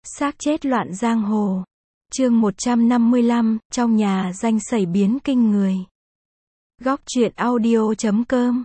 Xác chết loạn giang hồ. Chương 155, trong nhà danh xảy biến kinh người. Góc truyện audio.com.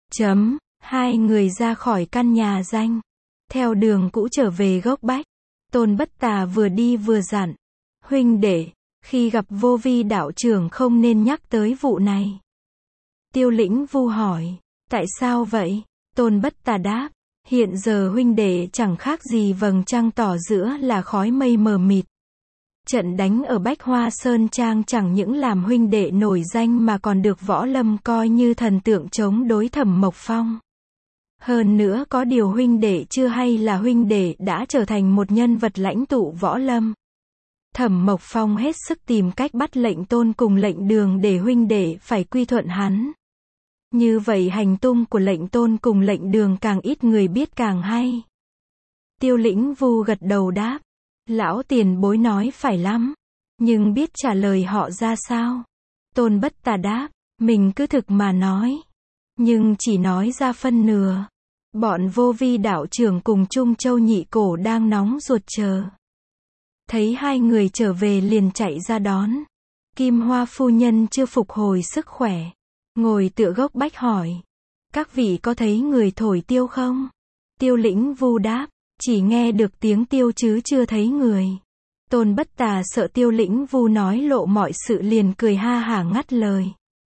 Hai người ra khỏi căn nhà danh. Theo đường cũ trở về gốc bách. Tôn Bất Tà vừa đi vừa dặn. Huynh đệ, khi gặp Vô Vi đạo trưởng không nên nhắc tới vụ này. Tiêu Lĩnh Vu hỏi. Tại sao vậy? Tôn Bất Tà đáp. Hiện giờ huynh đệ chẳng khác gì vầng trăng tỏ giữa là khói mây mờ mịt. Trận đánh ở Bách Hoa Sơn Trang chẳng những làm huynh đệ nổi danh mà còn được võ lâm coi như thần tượng chống đối Thẩm Mộc Phong. Hơn nữa có điều huynh đệ chưa hay là huynh đệ đã trở thành một nhân vật lãnh tụ võ lâm. Thẩm Mộc Phong hết sức tìm cách bắt lệnh Tôn cùng lệnh Đường để huynh đệ phải quy thuận hắn. Như vậy hành tung của lệnh Tôn cùng lệnh Đường càng ít người biết càng hay. Tiêu Lĩnh Vu gật đầu đáp. Lão tiền bối nói phải lắm. Nhưng biết trả lời họ ra sao? Tôn Bất Tà đáp. Mình cứ thực mà nói. Nhưng chỉ nói ra phân nửa. Bọn Vô Vi đạo trưởng cùng Trung Châu Nhị Cổ đang nóng ruột chờ. Thấy hai người trở về liền chạy ra đón. Kim Hoa phu nhân chưa phục hồi sức khỏe. Ngồi tựa gốc bách hỏi. Các vị có thấy người thổi tiêu không? Tiêu Lĩnh Vu đáp. Chỉ nghe được tiếng tiêu chứ chưa thấy người. Tôn Bất Tà sợ Tiêu Lĩnh Vu nói lộ mọi sự liền cười ha hả ngắt lời.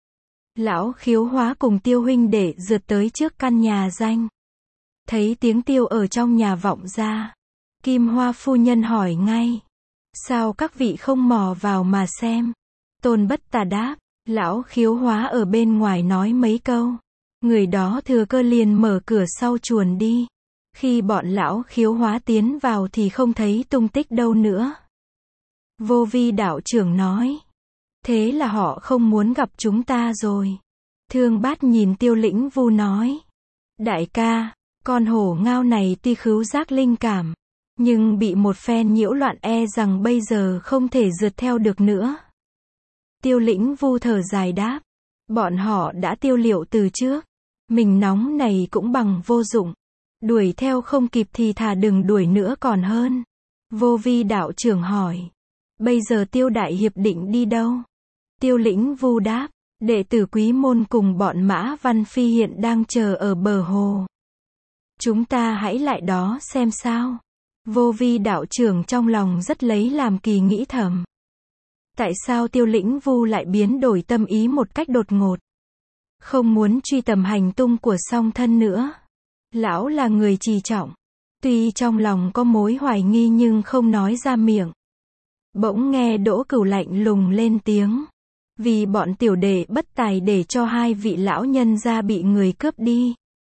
Lão Khiếu Hóa cùng Tiêu huynh đệ rượt tới trước căn nhà danh. Thấy tiếng tiêu ở trong nhà vọng ra. Kim Hoa phu nhân hỏi ngay. Sao các vị không mò vào mà xem? Tôn Bất Tà đáp. Lão Khiếu Hóa ở bên ngoài nói mấy câu. Người đó thừa cơ liền mở cửa sau chuồn đi. Khi bọn lão Khiếu Hóa tiến vào thì không thấy tung tích đâu nữa. Vô Vi đạo trưởng nói. Thế là họ không muốn gặp chúng ta rồi. Thương Bát nhìn Tiêu Lĩnh Vu nói. Đại ca, con hổ ngao này tuy khứu giác linh cảm. Nhưng bị một phen nhiễu loạn e rằng bây giờ không thể rượt theo được nữa. Tiêu Lĩnh Vu thở dài đáp. Bọn họ đã tiêu liệu từ trước. Mình nóng này cũng bằng vô dụng. Đuổi theo không kịp thì thà đừng đuổi nữa còn hơn. Vô Vi đạo trưởng hỏi. Bây giờ Tiêu đại hiệp định đi đâu? Tiêu Lĩnh Vu đáp. Đệ tử Quý môn cùng bọn Mã Văn Phi hiện đang chờ ở bờ hồ. Chúng ta hãy lại đó xem sao. Vô Vi đạo trưởng trong lòng rất lấy làm kỳ nghĩ thầm. Tại sao Tiêu Lĩnh Vu lại biến đổi tâm ý một cách đột ngột? Không muốn truy tầm hành tung của song thân nữa. Lão là người trì trọng. Tuy trong lòng có mối hoài nghi nhưng không nói ra miệng. Bỗng nghe Đỗ Cửu lạnh lùng lên tiếng. Vì bọn tiểu đệ bất tài để cho hai vị lão nhân gia bị người cướp đi.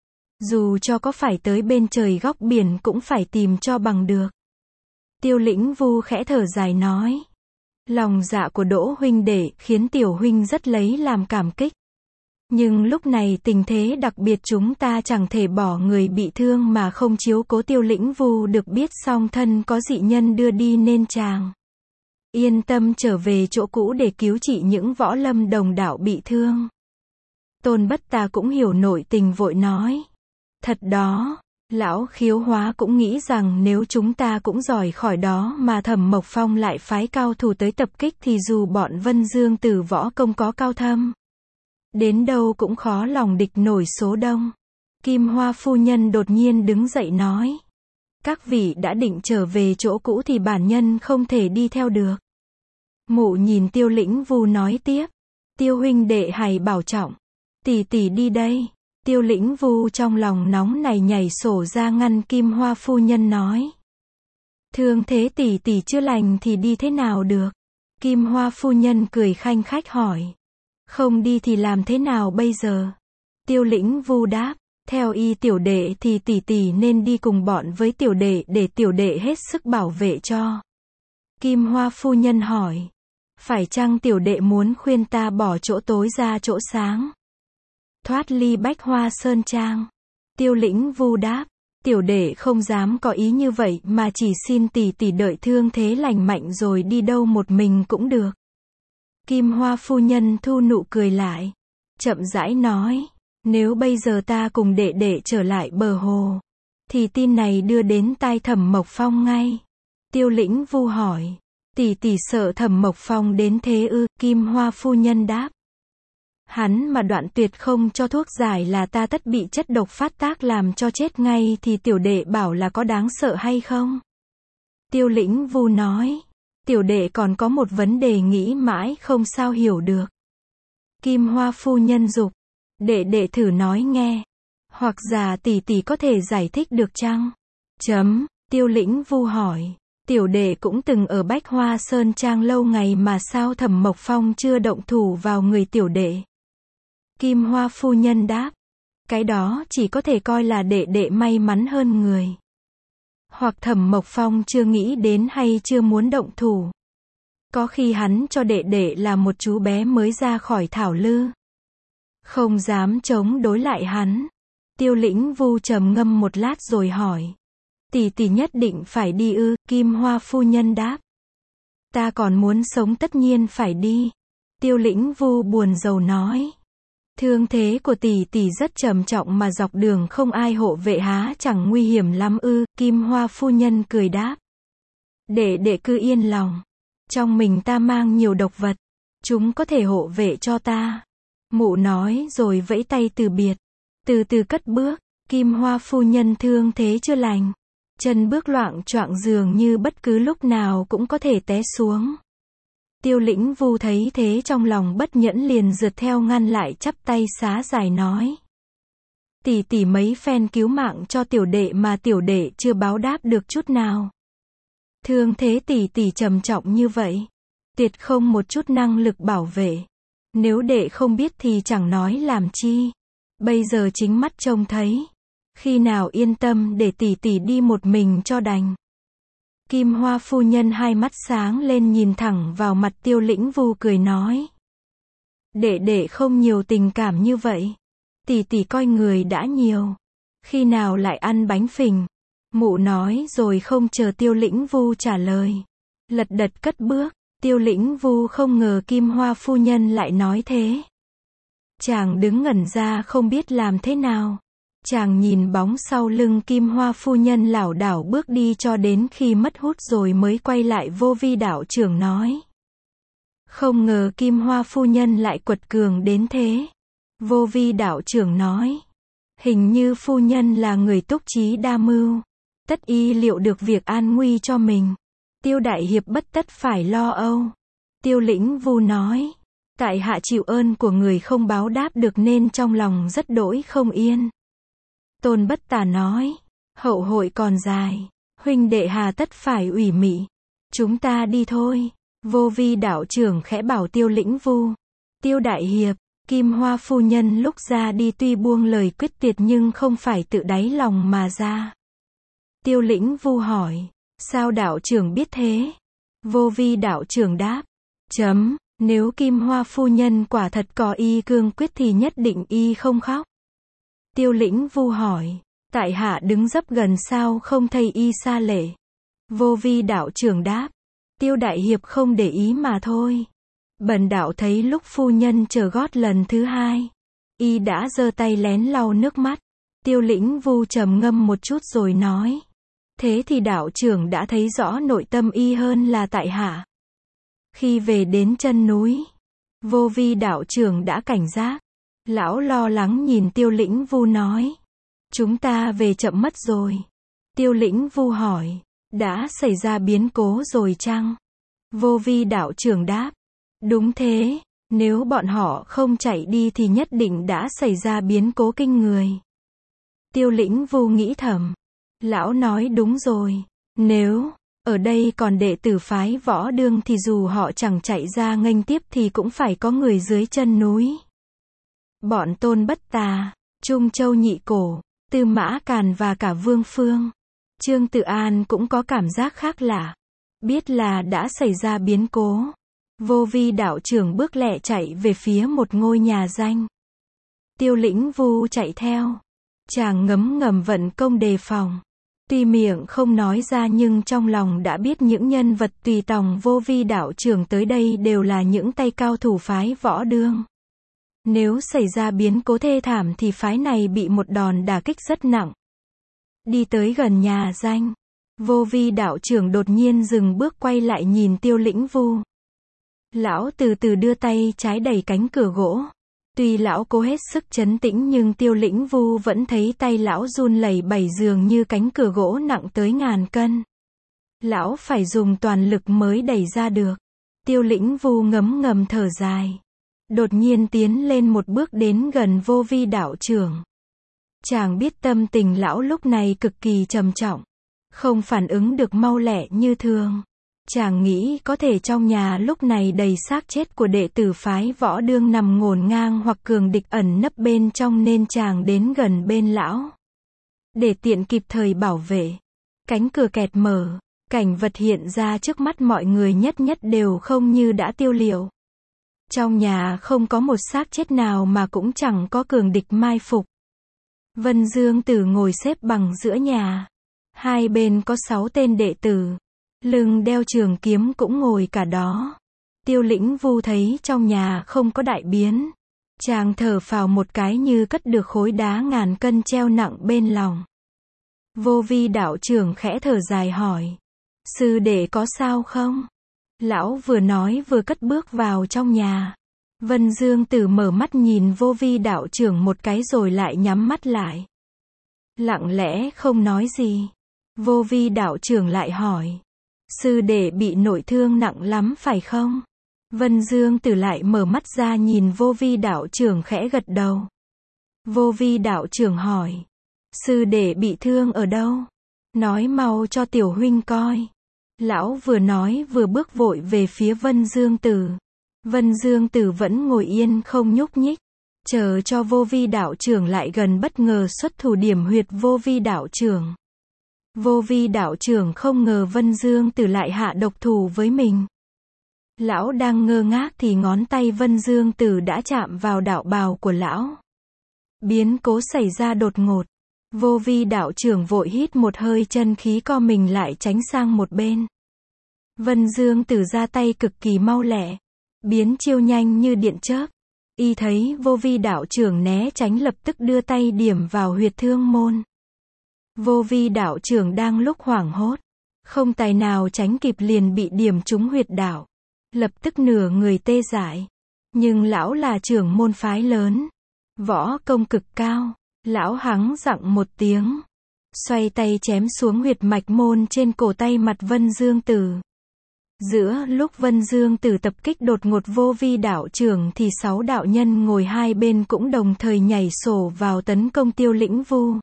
Dù cho có phải tới bên trời góc biển cũng phải tìm cho bằng được. Tiêu Lĩnh Vu khẽ thở dài nói. Lòng dạ của Đỗ huynh đệ khiến tiểu huynh rất lấy làm cảm kích. Nhưng lúc này tình thế đặc biệt chúng ta chẳng thể bỏ người bị thương mà không chiếu cố. Tiêu Lĩnh Vu được biết song thân có dị nhân đưa đi nên chàng yên tâm trở về chỗ cũ để cứu trị những võ lâm đồng đạo bị thương. Tôn Bất Tà cũng hiểu nội tình vội nói. Thật đó, lão Khiếu Hóa cũng nghĩ rằng nếu chúng ta cũng giỏi khỏi đó mà Thẩm Mộc Phong lại phái cao thủ tới tập kích thì dù bọn Vân Dương Tử võ công có cao thâm. Đến đâu cũng khó lòng địch nổi số đông. Kim Hoa phu nhân đột nhiên đứng dậy nói. Các vị đã định trở về chỗ cũ thì bản nhân không thể đi theo được. Mụ nhìn Tiêu Lĩnh Vu nói tiếp. Tiêu huynh đệ hãy bảo trọng. Tỷ tỷ đi đây. Tiêu Lĩnh Vu trong lòng nóng này nhảy sổ ra ngăn Kim Hoa phu nhân nói. Thương thế tỷ tỷ chưa lành thì đi thế nào được? Kim Hoa phu nhân cười khanh khách hỏi. Không đi thì làm thế nào bây giờ? Tiêu Lĩnh Vu đáp. Theo y tiểu đệ thì tỷ tỷ nên đi cùng bọn với tiểu đệ để tiểu đệ hết sức bảo vệ cho. Kim Hoa phu nhân hỏi. Phải chăng tiểu đệ muốn khuyên ta bỏ chỗ tối ra chỗ sáng? Thoát ly Bách Hoa Sơn Trang. Tiêu Lĩnh Vu đáp. Tiểu đệ không dám có ý như vậy mà chỉ xin tỷ tỷ đợi thương thế lành mạnh rồi đi đâu một mình cũng được. Kim Hoa phu nhân thu nụ cười lại. Chậm rãi nói. Nếu bây giờ ta cùng đệ đệ trở lại bờ hồ. Thì tin này đưa đến tai Thẩm Mộc Phong ngay. Tiêu Lĩnh Vu hỏi. Tỷ tỷ sợ Thẩm Mộc Phong đến thế ư? Kim Hoa phu nhân đáp. Hắn mà đoạn tuyệt không cho thuốc giải là ta tất bị chất độc phát tác làm cho chết ngay thì tiểu đệ bảo là có đáng sợ hay không? Tiêu Lĩnh Vu nói. Tiểu đệ còn có một vấn đề nghĩ mãi không sao hiểu được. Kim Hoa phu nhân dục. Đệ thử nói nghe. Hoặc giả tỷ tỷ có thể giải thích được chăng? Tiêu Lĩnh Vu hỏi. Tiểu đệ cũng từng ở Bách Hoa Sơn Trang lâu ngày mà sao Thẩm Mộc Phong chưa động thủ vào người tiểu đệ? Kim Hoa phu nhân đáp. Cái đó chỉ có thể coi là đệ may mắn hơn người. Hoặc Thẩm Mộc Phong chưa nghĩ đến hay chưa muốn động thủ. Có khi hắn cho đệ là một chú bé mới ra khỏi thảo lư. Không dám chống đối lại hắn. Tiêu Lĩnh Vu trầm ngâm một lát rồi hỏi. Tỷ nhất định phải đi ư? Kim Hoa phu nhân đáp. Ta còn muốn sống tất nhiên phải đi. Tiêu Lĩnh Vu buồn rầu nói. Thương thế của tỷ rất trầm trọng mà dọc đường không ai hộ vệ há chẳng nguy hiểm lắm ư? Kim Hoa phu nhân cười đáp. Đệ cứ yên lòng. Trong mình ta mang nhiều độc vật. Chúng có thể hộ vệ cho ta. Mụ nói rồi vẫy tay từ biệt. Từ từ cất bước. Kim Hoa phu nhân thương thế chưa lành. Chân bước loạng choạng dường như bất cứ lúc nào cũng có thể té xuống. Tiêu Lĩnh Vu thấy thế trong lòng bất nhẫn liền rượt theo ngăn lại chắp tay xá giải nói. Tỷ mấy phen cứu mạng cho tiểu đệ mà tiểu đệ chưa báo đáp được chút nào. Thương thế tỷ trầm trọng như vậy. Tuyệt không một chút năng lực bảo vệ. Nếu đệ không biết thì chẳng nói làm chi. Bây giờ chính mắt trông thấy. Khi nào yên tâm để tỷ đi một mình cho đành. Kim Hoa phu nhân hai mắt sáng lên nhìn thẳng vào mặt Tiêu Lĩnh Vu cười nói. Đệ không nhiều tình cảm như vậy. Tỷ coi người đã nhiều. Khi nào lại ăn bánh phình? Mụ nói rồi không chờ Tiêu Lĩnh Vu trả lời. Lật đật cất bước. Tiêu Lĩnh Vu không ngờ Kim Hoa phu nhân lại nói thế. Chàng đứng ngẩn ra không biết làm thế nào. Chàng nhìn bóng sau lưng Kim Hoa phu nhân lảo đảo bước đi cho đến khi mất hút rồi mới quay lại Vô Vi đạo trưởng nói. Không ngờ Kim Hoa phu nhân lại quật cường đến thế. Vô Vi đạo trưởng nói. Hình như phu nhân là người túc trí đa mưu. Tất y liệu được việc an nguy cho mình. Tiêu đại hiệp bất tất phải lo âu. Tiêu Lĩnh Vu nói. Tại hạ chịu ơn của người không báo đáp được nên trong lòng rất đỗi không yên. Tôn Bất Tà nói. Hậu hội còn dài. Huynh đệ hà tất phải ủy mị. Chúng ta đi thôi. Vô Vi đạo trưởng khẽ bảo Tiêu Lĩnh Vu. Tiêu đại hiệp. Kim Hoa phu nhân lúc ra đi tuy buông lời quyết tuyệt nhưng không phải tự đáy lòng mà ra. Tiêu Lĩnh Vu hỏi. Sao đạo trưởng biết thế? Vô Vi đạo trưởng đáp. Nếu Kim Hoa phu nhân quả thật có y cương quyết thì nhất định y không khóc. Tiêu Lĩnh Vu hỏi. Tại hạ đứng dấp gần sao không thấy y xa lệ? Vô Vi đạo trưởng đáp. Tiêu đại hiệp không để ý mà thôi. Bần đạo thấy lúc phu nhân chờ gót lần thứ hai. Y đã giơ tay lén lau nước mắt. Tiêu Lĩnh Vu trầm ngâm một chút rồi nói. Thế thì đạo trưởng đã thấy rõ nội tâm y hơn là tại hạ. Khi về đến chân núi. Vô Vi đạo trưởng đã cảnh giác. Lão lo lắng nhìn Tiêu Lĩnh Vu nói. Chúng ta về chậm mất rồi. Tiêu Lĩnh Vu hỏi. Đã xảy ra biến cố rồi chăng? Vô Vi đạo trưởng đáp. Đúng thế. Nếu bọn họ không chạy đi thì nhất định đã xảy ra biến cố kinh người. Tiêu Lĩnh Vu nghĩ thầm. Lão nói đúng rồi. Nếu ở đây còn đệ tử phái Võ Đương thì dù họ chẳng chạy ra nghênh tiếp thì cũng phải có người dưới chân núi. Bọn Tôn Bất Tà, Trung Châu Nhị Cổ, Tư Mã Càn và cả Vương Phương, Trương Tự An cũng có cảm giác khác lạ. Biết là đã xảy ra biến cố. Vô Vi đạo trưởng bước lẹ chạy về phía một ngôi nhà danh. Tiêu Lĩnh Vu chạy theo. Chàng ngấm ngầm vận công đề phòng. Tuy miệng không nói ra nhưng trong lòng đã biết những nhân vật tùy tòng Vô Vi đạo trưởng tới đây đều là những tay cao thủ phái Võ Đương. Nếu xảy ra biến cố thê thảm thì phái này bị một đòn đả kích rất nặng. Đi tới gần nhà danh. Vô vi đạo trưởng đột nhiên dừng bước quay lại nhìn Tiêu Lĩnh Vu. Lão từ từ đưa tay trái đẩy cánh cửa gỗ. Tuy lão cố hết sức trấn tĩnh nhưng Tiêu Lĩnh Vu vẫn thấy tay lão run lẩy bẩy dường như cánh cửa gỗ nặng tới ngàn cân. Lão phải dùng toàn lực mới đẩy ra được. Tiêu Lĩnh Vu ngấm ngầm thở dài. Đột nhiên tiến lên một bước đến gần vô vi đạo trưởng. Chàng biết tâm tình lão lúc này cực kỳ trầm trọng. Không phản ứng được mau lẹ như thường. Chàng nghĩ có thể trong nhà lúc này đầy xác chết của đệ tử phái Võ Đương nằm ngổn ngang hoặc cường địch ẩn nấp bên trong nên chàng đến gần bên lão. Để tiện kịp thời bảo vệ. Cánh cửa kẹt mở, cảnh vật hiện ra trước mắt mọi người nhất nhất đều không như đã tiêu liệu. Trong nhà không có một xác chết nào mà cũng chẳng có cường địch mai phục. Vân Dương Tử ngồi xếp bằng giữa nhà. Hai bên có 6 tên đệ tử. Lưng đeo trường kiếm cũng ngồi cả đó. Tiêu Lĩnh Vu thấy trong nhà không có đại biến. Chàng thở phào một cái như cất được khối đá ngàn cân treo nặng bên lòng. Vô vi đạo trưởng khẽ thở dài hỏi. Sư đệ có sao không? Lão vừa nói vừa cất bước vào trong nhà. Vân Dương Tử mở mắt nhìn vô vi đạo trưởng một cái rồi lại nhắm mắt lại. Lặng lẽ không nói gì. Vô vi đạo trưởng lại hỏi. Sư đệ bị nội thương nặng lắm phải không? Vân Dương Tử lại mở mắt ra nhìn vô vi đạo trưởng khẽ gật đầu. Vô vi đạo trưởng hỏi. Sư đệ bị thương ở đâu? Nói mau cho tiểu huynh coi. Lão vừa nói vừa bước vội về phía Vân Dương Tử. Vân Dương Tử vẫn ngồi yên không nhúc nhích. Chờ cho vô vi đạo trưởng lại gần bất ngờ xuất thủ điểm huyệt vô vi đạo trưởng. Vô vi đạo trưởng không ngờ Vân Dương Tử lại hạ độc thủ với mình. Lão đang ngơ ngác thì ngón tay Vân Dương Tử đã chạm vào đạo bào của lão. Biến cố xảy ra đột ngột. Vô vi đạo trưởng vội hít một hơi chân khí co mình lại tránh sang một bên. Vân Dương Tử ra tay cực kỳ mau lẹ. Biến chiêu nhanh như điện chớp. Y thấy vô vi đạo trưởng né tránh lập tức đưa tay điểm vào huyệt thương môn. Vô vi đạo trưởng đang lúc hoảng hốt. Không tài nào tránh kịp liền bị điểm trúng huyệt đạo. Lập tức nửa người tê dại. Nhưng lão là trưởng môn phái lớn. Võ công cực cao. Lão hắng giọng một tiếng. Xoay tay chém xuống huyệt mạch môn trên cổ tay mặt Vân Dương Tử. Giữa lúc Vân Dương Tử tập kích đột ngột vô vi đạo trưởng thì 6 đạo nhân ngồi hai bên cũng đồng thời nhảy sổ vào tấn công Tiêu Lĩnh Vu.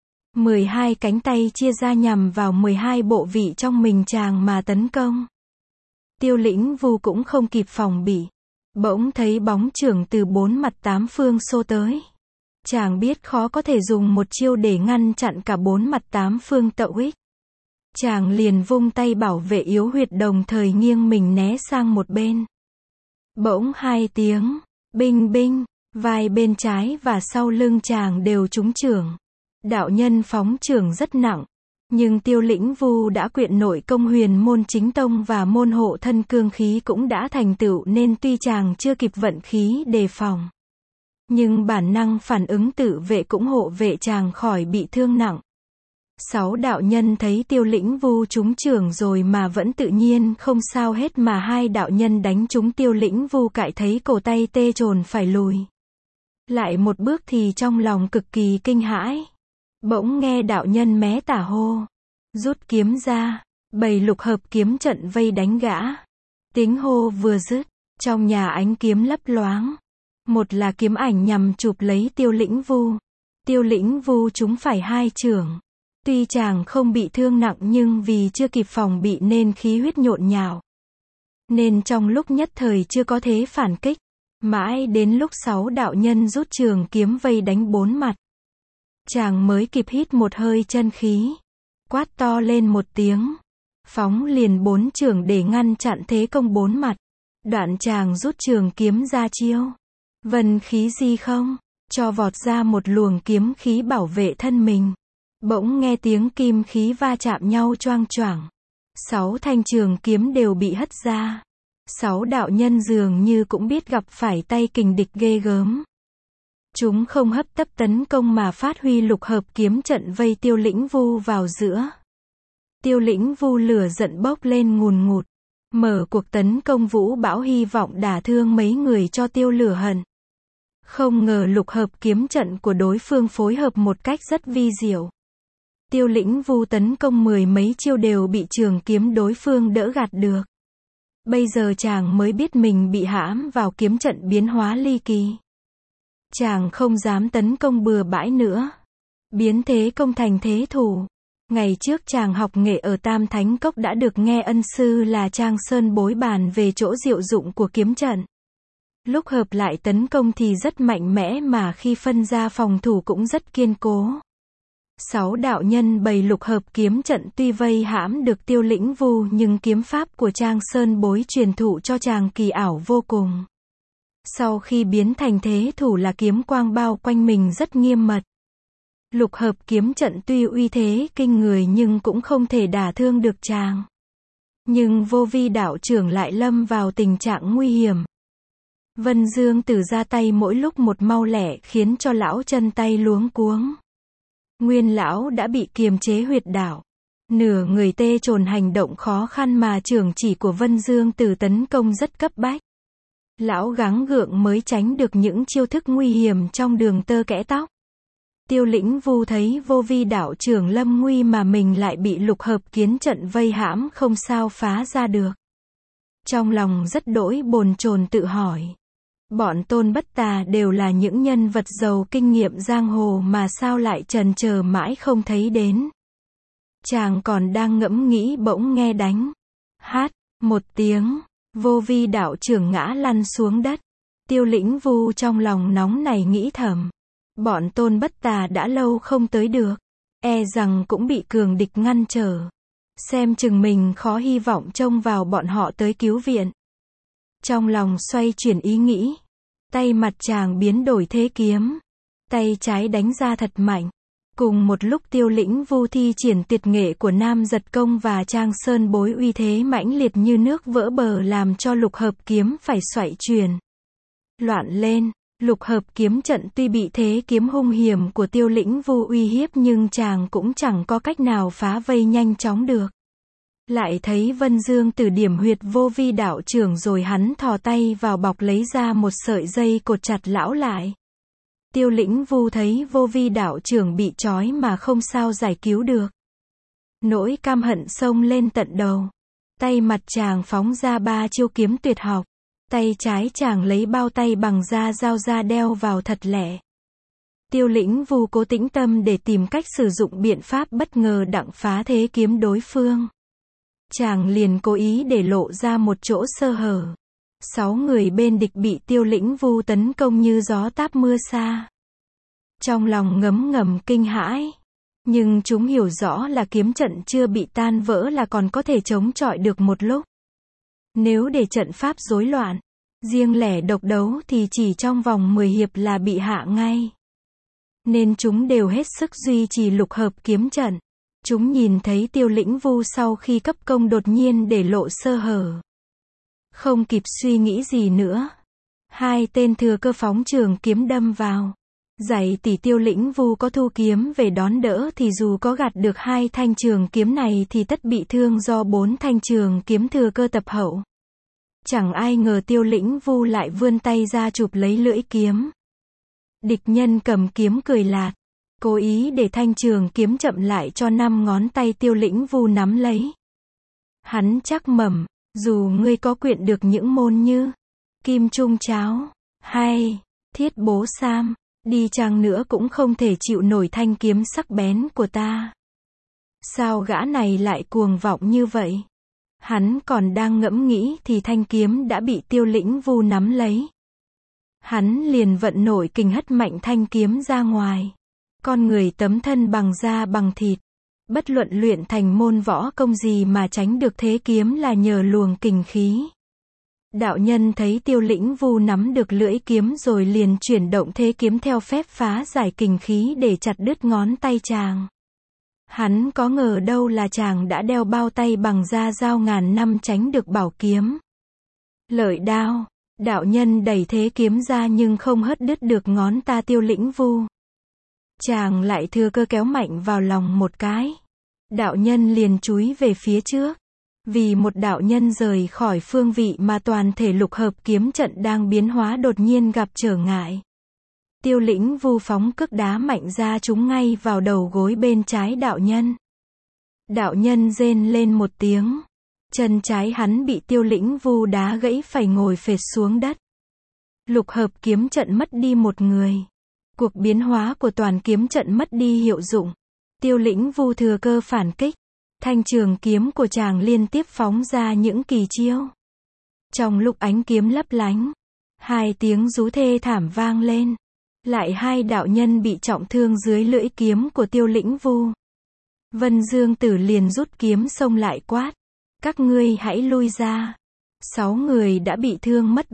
12 cánh tay chia ra nhằm vào 12 bộ vị trong mình chàng mà tấn công. Tiêu Lĩnh Vu cũng không kịp phòng bị. Bỗng thấy bóng chưởng từ 4 mặt 8 phương xô tới. Chàng biết khó có thể dùng một chiêu để ngăn chặn cả 4 mặt 8 phương tậu ích. Chàng liền vung tay bảo vệ yếu huyệt đồng thời nghiêng mình né sang một bên. Bỗng 2 tiếng, binh binh, vai bên trái và sau lưng chàng đều trúng chưởng. Đạo nhân phóng chưởng rất nặng, nhưng Tiêu Lĩnh Vu đã quyện nội công huyền môn chính tông và môn hộ thân cương khí cũng đã thành tựu nên tuy chàng chưa kịp vận khí đề phòng. Nhưng bản năng phản ứng tự vệ cũng hộ vệ chàng khỏi bị thương nặng. 6 đạo nhân thấy Tiêu Lĩnh Vu trúng chưởng rồi mà vẫn tự nhiên không sao hết mà 2 đạo nhân đánh trúng Tiêu Lĩnh Vu cại thấy cổ tay tê trồn phải lùi. Lại một bước thì trong lòng cực kỳ kinh hãi. Bỗng nghe đạo nhân mé tả hô. Rút kiếm ra, bày lục hợp kiếm trận vây đánh gã. Tiếng hô vừa dứt, trong nhà ánh kiếm lấp loáng. Một là kiếm ảnh nhằm chụp lấy Tiêu Lĩnh Vu. Tiêu Lĩnh Vu trúng phải 2 chưởng. Tuy chàng không bị thương nặng nhưng vì chưa kịp phòng bị nên khí huyết nhộn nhạo. Nên trong lúc nhất thời chưa có thế phản kích. Mãi đến lúc 6 đạo nhân rút trường kiếm vây đánh 4 mặt. Chàng mới kịp hít một hơi chân khí. Quát to lên một tiếng. Phóng liền 4 chưởng để ngăn chặn thế công 4 mặt. Đoạn chàng rút trường kiếm ra chiêu. Vân khí di không, cho vọt ra một luồng kiếm khí bảo vệ thân mình. Bỗng nghe tiếng kim khí va chạm nhau choang choảng. 6 thanh trường kiếm đều bị hất ra. 6 đạo nhân dường như cũng biết gặp phải tay kình địch ghê gớm. Chúng không hấp tấp tấn công mà phát huy lục hợp kiếm trận vây Tiêu Lĩnh Vu vào giữa. Tiêu Lĩnh Vu lửa giận bốc lên ngùn ngụt. Mở cuộc tấn công vũ bão hy vọng đả thương mấy người cho tiêu lửa hận. Không ngờ lục hợp kiếm trận của đối phương phối hợp một cách rất vi diệu. Tiêu Lĩnh Vu tấn công mười mấy chiêu đều bị trường kiếm đối phương đỡ gạt được. Bây giờ chàng mới biết mình bị hãm vào kiếm trận biến hóa ly kỳ. Chàng không dám tấn công bừa bãi nữa. Biến thế công thành thế thủ. Ngày trước chàng học nghệ ở Tam Thánh Cốc đã được nghe ân sư là Trang Sơn bối bàn về chỗ diệu dụng của kiếm trận. Lúc hợp lại tấn công thì rất mạnh mẽ mà khi phân ra phòng thủ cũng rất kiên cố. 6 đạo nhân bày lục hợp kiếm trận tuy vây hãm được Tiêu Lĩnh Vu nhưng kiếm pháp của Trang Sơn bối truyền thụ cho chàng kỳ ảo vô cùng. Sau khi biến thành thế thủ là kiếm quang bao quanh mình rất nghiêm mật. Lục hợp kiếm trận tuy uy thế kinh người nhưng cũng không thể đả thương được chàng. Nhưng Vô Vi đạo trưởng lại lâm vào tình trạng nguy hiểm. Vân Dương Tử ra tay mỗi lúc một mau lẹ khiến cho lão chân tay luống cuống. Nguyên lão đã bị kiềm chế huyệt đạo. Nửa người tê chồn hành động khó khăn mà trưởng chỉ của Vân Dương Tử tấn công rất cấp bách. Lão gắng gượng mới tránh được những chiêu thức nguy hiểm trong đường tơ kẽ tóc. Tiêu Lĩnh Vu thấy Vô Vi đạo trưởng lâm nguy mà mình lại bị lục hợp kiếm trận vây hãm không sao phá ra được. Trong lòng rất đỗi bồn chồn tự hỏi. Bọn Tôn Bất Tà đều là những nhân vật giàu kinh nghiệm giang hồ mà sao lại trần chờ mãi không thấy đến. Chàng còn đang ngẫm nghĩ bỗng nghe đánh. Hát, một tiếng, Vô Vi đạo trưởng ngã lăn xuống đất. Tiêu Lĩnh Vu trong lòng nóng này nghĩ thầm. Bọn Tôn Bất Tà đã lâu không tới được. E rằng cũng bị cường địch ngăn trở. Xem chừng mình khó hy vọng trông vào bọn họ tới cứu viện. Trong lòng xoay chuyển ý nghĩ. Tay mặt chàng biến đổi thế kiếm. Tay trái đánh ra thật mạnh. Cùng một lúc Tiêu Lĩnh Vu thi triển tuyệt nghệ của Nam Giật Công và Trang Sơn bối uy thế mãnh liệt như nước vỡ bờ làm cho lục hợp kiếm phải xoay chuyển. Loạn lên. Lục hợp kiếm trận tuy bị thế kiếm hung hiểm của Tiêu Lĩnh Vu uy hiếp nhưng chàng cũng chẳng có cách nào phá vây nhanh chóng được. Lại thấy Vân Dương Tử điểm huyệt Vô Vi đạo trưởng rồi hắn thò tay vào bọc lấy ra một sợi dây cột chặt lão lại. Tiêu Lĩnh Vu thấy Vô Vi đạo trưởng bị trói mà không sao giải cứu được. Nỗi cam hận xông lên tận đầu. Tay mặt chàng phóng ra 3 chiêu kiếm tuyệt học. Tay trái chàng lấy bao tay bằng da dao ra đeo vào thật lẹ. Tiêu Lĩnh Vu cố tĩnh tâm để tìm cách sử dụng biện pháp bất ngờ đặng phá thế kiếm đối phương. Chàng liền cố ý để lộ ra một chỗ sơ hở. 6 người bên địch bị Tiêu Lĩnh Vu tấn công như gió táp mưa xa. Trong lòng ngấm ngầm kinh hãi. Nhưng chúng hiểu rõ là kiếm trận chưa bị tan vỡ là còn có thể chống chọi được một lúc. Nếu để trận pháp rối loạn, riêng lẻ độc đấu thì chỉ trong vòng 10 hiệp là bị hạ ngay. Nên chúng đều hết sức duy trì lục hợp kiếm trận. Chúng nhìn thấy Tiêu Lĩnh Vu sau khi cấp công đột nhiên để lộ sơ hở. Không kịp suy nghĩ gì nữa. 2 tên thừa cơ phóng trường kiếm đâm vào. Giày tỷ Tiêu Lĩnh Vu có thu kiếm về đón đỡ thì dù có gạt được 2 thanh trường kiếm này thì tất bị thương do 4 thanh trường kiếm thừa cơ tập hậu. Chẳng ai ngờ Tiêu Lĩnh Vu lại vươn tay ra chụp lấy lưỡi kiếm. Địch nhân cầm kiếm cười lạt. Cố ý để thanh trường kiếm chậm lại cho 5 ngón tay Tiêu Lĩnh Vu nắm lấy. Hắn chắc mẩm, dù ngươi có quyện được những môn như Kim Trung Cháo, hay Thiết Bố Sam, đi chăng nữa cũng không thể chịu nổi thanh kiếm sắc bén của ta. Sao gã này lại cuồng vọng như vậy? Hắn còn đang ngẫm nghĩ thì thanh kiếm đã bị Tiêu Lĩnh Vu nắm lấy. Hắn liền vận nội kình hất mạnh thanh kiếm ra ngoài. Con người tấm thân bằng da bằng thịt. Bất luận luyện thành môn võ công gì mà tránh được thế kiếm là nhờ luồng kình khí. Đạo nhân thấy Tiêu Lĩnh Vu nắm được lưỡi kiếm rồi liền chuyển động thế kiếm theo phép phá giải kình khí để chặt đứt ngón tay chàng. Hắn có ngờ đâu là chàng đã đeo bao tay bằng da dao ngàn năm tránh được bảo kiếm. Lợi đao, đạo nhân đẩy thế kiếm ra nhưng không hất đứt được ngón ta Tiêu Lĩnh Vu. Chàng lại thừa cơ kéo mạnh vào lòng một cái. đạo nhân liền chúi về phía trước. Vì một đạo nhân rời khỏi phương vị mà toàn thể lục hợp kiếm trận đang biến hóa đột nhiên gặp trở ngại. Tiêu Lĩnh Vu phóng cước đá mạnh ra trúng ngay vào đầu gối bên trái đạo nhân. Đạo nhân rên lên một tiếng. Chân trái hắn bị Tiêu Lĩnh Vu đá gãy phải ngồi phệt xuống đất. Lục hợp kiếm trận mất đi một người. Cuộc biến hóa của toàn kiếm trận mất đi hiệu dụng. Tiêu Lĩnh Vu thừa cơ phản kích. Thanh trường kiếm của chàng liên tiếp phóng ra những kỳ chiêu. Trong lúc ánh kiếm lấp lánh, hai tiếng rú thê thảm vang lên. Lại hai đạo nhân bị trọng thương dưới lưỡi kiếm của Tiêu Lĩnh Vu. Vân Dương Tử liền rút kiếm xông lại quát. Các ngươi hãy lui ra. 6 người đã bị thương mất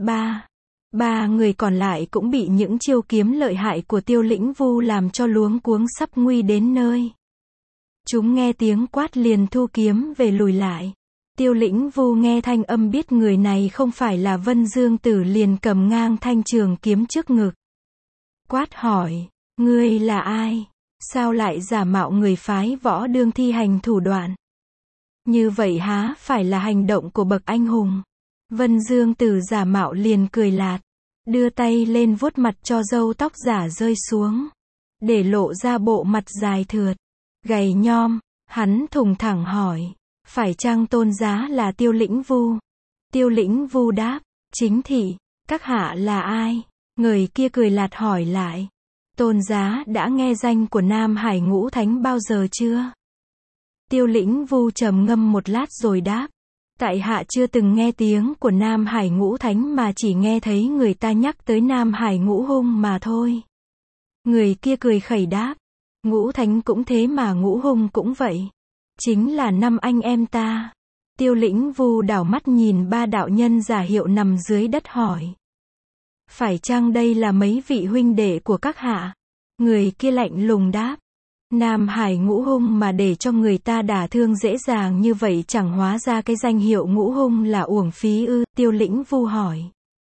3 người còn lại cũng bị những chiêu kiếm lợi hại của Tiêu Lĩnh Vu làm cho luống cuống sắp nguy đến nơi. Chúng nghe tiếng quát liền thu kiếm về lùi lại. Tiêu Lĩnh Vu nghe thanh âm biết người này không phải là Vân Dương Tử liền cầm ngang thanh trường kiếm trước ngực. Quát hỏi, ngươi là ai? Sao lại giả mạo người phái Võ Đương thi hành thủ đoạn? Như vậy há phải là hành động của bậc anh hùng? Vân Dương Tử giả mạo liền cười lạt, đưa tay lên vuốt mặt cho râu tóc giả rơi xuống, để lộ ra bộ mặt dài thượt, gầy nhom. Hắn thùng thẳng hỏi, phải chăng tôn giá là Tiêu Lĩnh Vu? Tiêu Lĩnh Vu đáp, chính thị. Các hạ là ai? Người kia cười lạt hỏi lại, tôn giá đã nghe danh của Nam Hải Ngũ Thánh bao giờ chưa? Tiêu Lĩnh Vu trầm ngâm một lát rồi đáp, tại hạ chưa từng nghe tiếng của Nam Hải Ngũ Thánh mà chỉ nghe thấy người ta nhắc tới Nam Hải Ngũ Hung mà thôi. Người kia cười khẩy đáp, Ngũ Thánh cũng thế mà Ngũ Hung cũng vậy. Chính là 5 anh em ta. Tiêu Lĩnh Vu đảo mắt nhìn 3 đạo nhân giả hiệu nằm dưới đất hỏi, phải chăng đây là mấy vị huynh đệ của các hạ? Người kia lạnh lùng đáp, Nam Hải Ngũ Hung mà để cho người ta đả thương dễ dàng như vậy chẳng hóa ra cái danh hiệu Ngũ Hung là uổng phí ư? Tiêu Lĩnh Vu hỏi,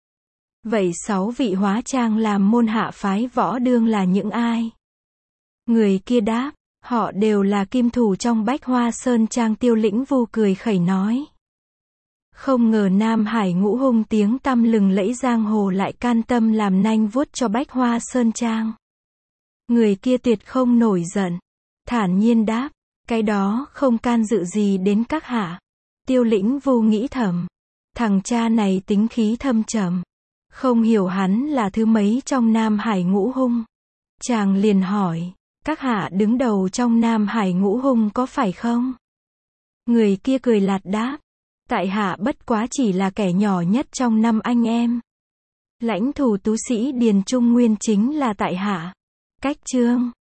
vậy 6 vị hóa trang làm môn hạ phái Võ Đương là những ai? Người kia đáp, họ đều là kim thủ trong Bách Hoa Sơn Trang. Tiêu Lĩnh Vu cười khẩy nói, không ngờ Nam Hải Ngũ Hung tiếng tăm lừng lẫy giang hồ lại can tâm làm nanh vuốt cho Bách Hoa Sơn Trang. Người kia tuyệt không nổi giận, thản nhiên đáp, cái đó không can dự gì đến các hạ. Tiêu Lĩnh Vu nghĩ thầm, thằng cha này tính khí thâm trầm, không hiểu hắn là thứ mấy trong Nam Hải Ngũ Hung. Chàng liền hỏi, các hạ đứng đầu trong Nam Hải Ngũ Hung có phải không? Người kia cười lạt đáp, tại hạ bất quá chỉ là kẻ nhỏ nhất trong 5 anh em. Lãnh thủ tú sĩ Điền Trung Nguyên chính là tại hạ. Cách chương